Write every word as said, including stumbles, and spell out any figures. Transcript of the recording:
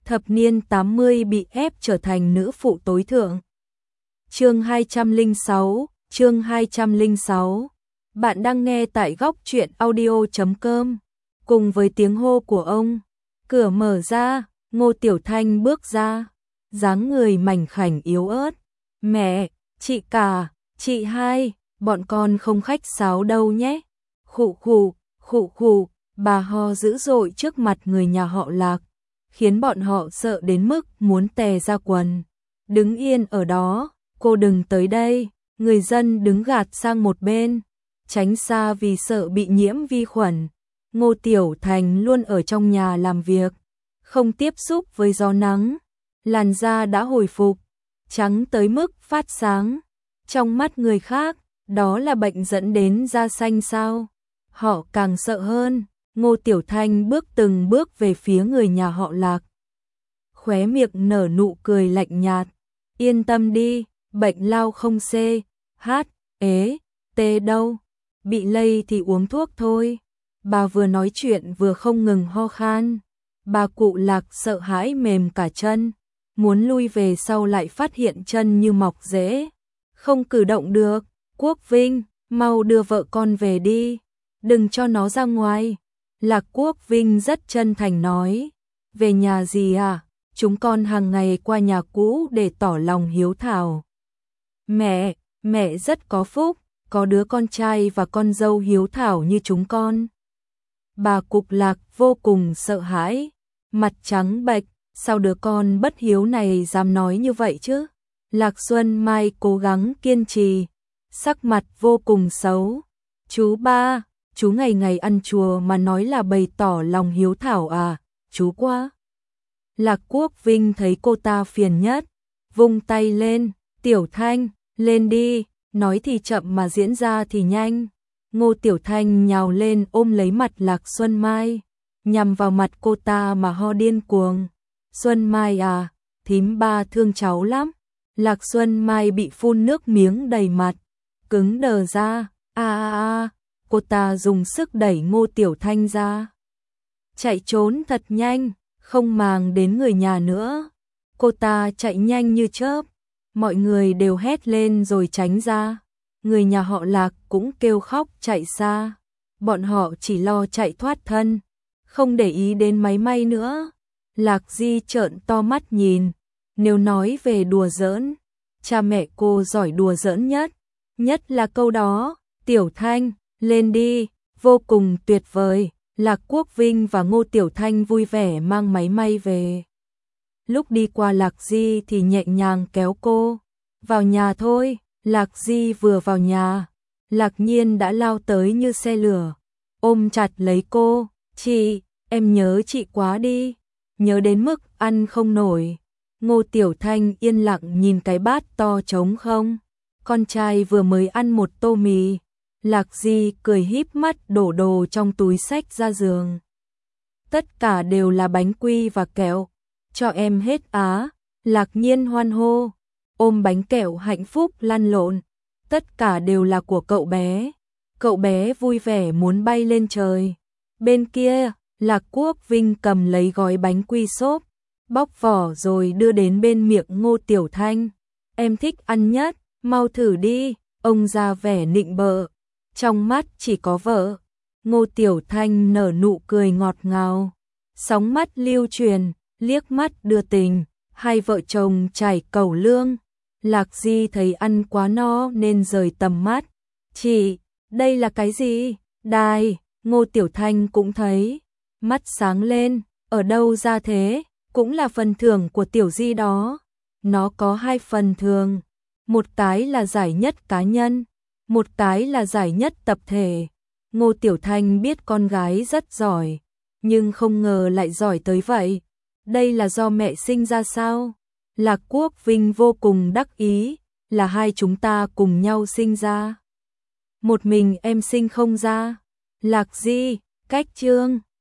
thập niên tám mươi bị ép trở thành nữ phụ tối thượng. Chương hai trăm lẻ sáu, chương hai trăm lẻ sáu. Bạn đang nghe tại góc truyện audio chấm com. Cùng với tiếng hô của ông, cửa mở ra, Ngô Tiểu Thanh bước ra, dáng người mảnh khảnh yếu ớt. Mẹ, chị cả, chị hai, bọn con không khách sáo đâu nhé. Khụ khụ, khụ khụ, bà ho dữ dội trước mặt người nhà họ Lạc, khiến bọn họ sợ đến mức muốn tè ra quần. Đứng yên ở đó, cô đừng tới đây. Người dân đứng gạt sang một bên, tránh xa vì sợ bị nhiễm vi khuẩn. Ngô Tiểu Thành luôn ở trong nhà làm việc, không tiếp xúc với gió nắng, làn da đã hồi phục, trắng tới mức phát sáng. Trong mắt người khác, đó là bệnh dẫn đến da xanh sao? Họ càng sợ hơn. Ngô Tiểu Thanh bước từng bước về phía người nhà họ Lạc, khóe miệng nở nụ cười lạnh nhạt. Yên tâm đi, bệnh lao không C, H, ế, T đâu, bị lây thì uống thuốc thôi. Bà vừa nói chuyện vừa không ngừng ho khan. Bà cụ Lạc sợ hãi mềm cả chân, muốn lui về sau lại phát hiện chân như mọc rễ, không cử động được. Quốc Vinh, mau đưa vợ con về đi, đừng cho nó ra ngoài. Lạc Quốc Vinh rất chân thành nói. Về nhà gì à? Chúng con hàng ngày qua nhà cũ để tỏ lòng hiếu thảo. Mẹ, mẹ rất có phúc, có đứa con trai và con dâu hiếu thảo như chúng con. Bà Cục Lạc vô cùng sợ hãi, mặt trắng bệch, sao đứa con bất hiếu này dám nói như vậy chứ? Lạc Xuân Mai cố gắng kiên trì, sắc mặt vô cùng xấu. Chú ba, chú ngày ngày ăn chùa mà nói là bày tỏ lòng hiếu thảo à, chú quá. Lạc Quốc Vinh thấy cô ta phiền nhất, vung tay lên. Tiểu Thanh, lên đi, nói thì chậm mà diễn ra thì nhanh. Ngô Tiểu Thanh nhào lên ôm lấy mặt Lạc Xuân Mai, nhằm vào mặt cô ta mà ho điên cuồng. Xuân Mai à, thím ba thương cháu lắm. Lạc Xuân Mai bị phun nước miếng đầy mặt, cứng đờ ra. A a a, cô ta dùng sức đẩy Ngô Tiểu Thanh ra, chạy trốn thật nhanh, không màng đến người nhà nữa. Cô ta chạy nhanh như chớp, mọi người đều hét lên rồi tránh ra. Người nhà họ Lạc cũng kêu khóc chạy xa. Bọn họ chỉ lo chạy thoát thân, không để ý đến máy may nữa. Lạc Di trợn to mắt nhìn. Nếu nói về đùa giỡn, cha mẹ cô giỏi đùa giỡn nhất, nhất là câu đó. Tiểu Thanh, lên đi, vô cùng tuyệt vời. Lạc Quốc Vinh và Ngô Tiểu Thanh vui vẻ mang máy may về. Lúc đi qua Lạc Di thì nhẹ nhàng kéo cô vào nhà thôi. Lạc Di vừa vào nhà, Lạc Nhiên đã lao tới như xe lửa, ôm chặt lấy cô. Chị, em nhớ chị quá đi, nhớ đến mức ăn không nổi. Ngô Tiểu Thanh yên lặng nhìn cái bát to trống không. Con trai vừa mới ăn một tô mì. Lạc Di cười híp mắt đổ đồ trong túi xách ra giường. Tất cả đều là bánh quy và kẹo, cho em hết á. Lạc Nhiên hoan hô, ôm bánh kẹo hạnh phúc lăn lộn. Tất cả đều là của cậu bé. Cậu bé vui vẻ muốn bay lên trời. Bên kia, Lạc Quốc Vinh cầm lấy gói bánh quy xốp, bóc vỏ rồi đưa đến bên miệng Ngô Tiểu Thanh. Em thích ăn nhất, mau thử đi. Ông ra vẻ nịnh bợ, trong mắt chỉ có vợ. Ngô Tiểu Thanh nở nụ cười ngọt ngào, sóng mắt lưu truyền, liếc mắt đưa tình. Hai vợ chồng chảy cẩu lương. Lạc Di thấy ăn quá no nên rời tầm mắt. Chị, đây là cái gì? Đài. Ngô Tiểu Thanh cũng thấy, mắt sáng lên. Ở đâu ra thế? Cũng là phần thưởng của Tiểu Di đó. Nó có hai phần thưởng, một cái là giải nhất cá nhân, một cái là giải nhất tập thể. Ngô Tiểu Thanh biết con gái rất giỏi, nhưng không ngờ lại giỏi tới vậy. Đây là do mẹ sinh ra sao? Lạc Quốc Vinh vô cùng đắc ý, là hai chúng ta cùng nhau sinh ra. Một mình em sinh không ra. Lạc Di, cách chương.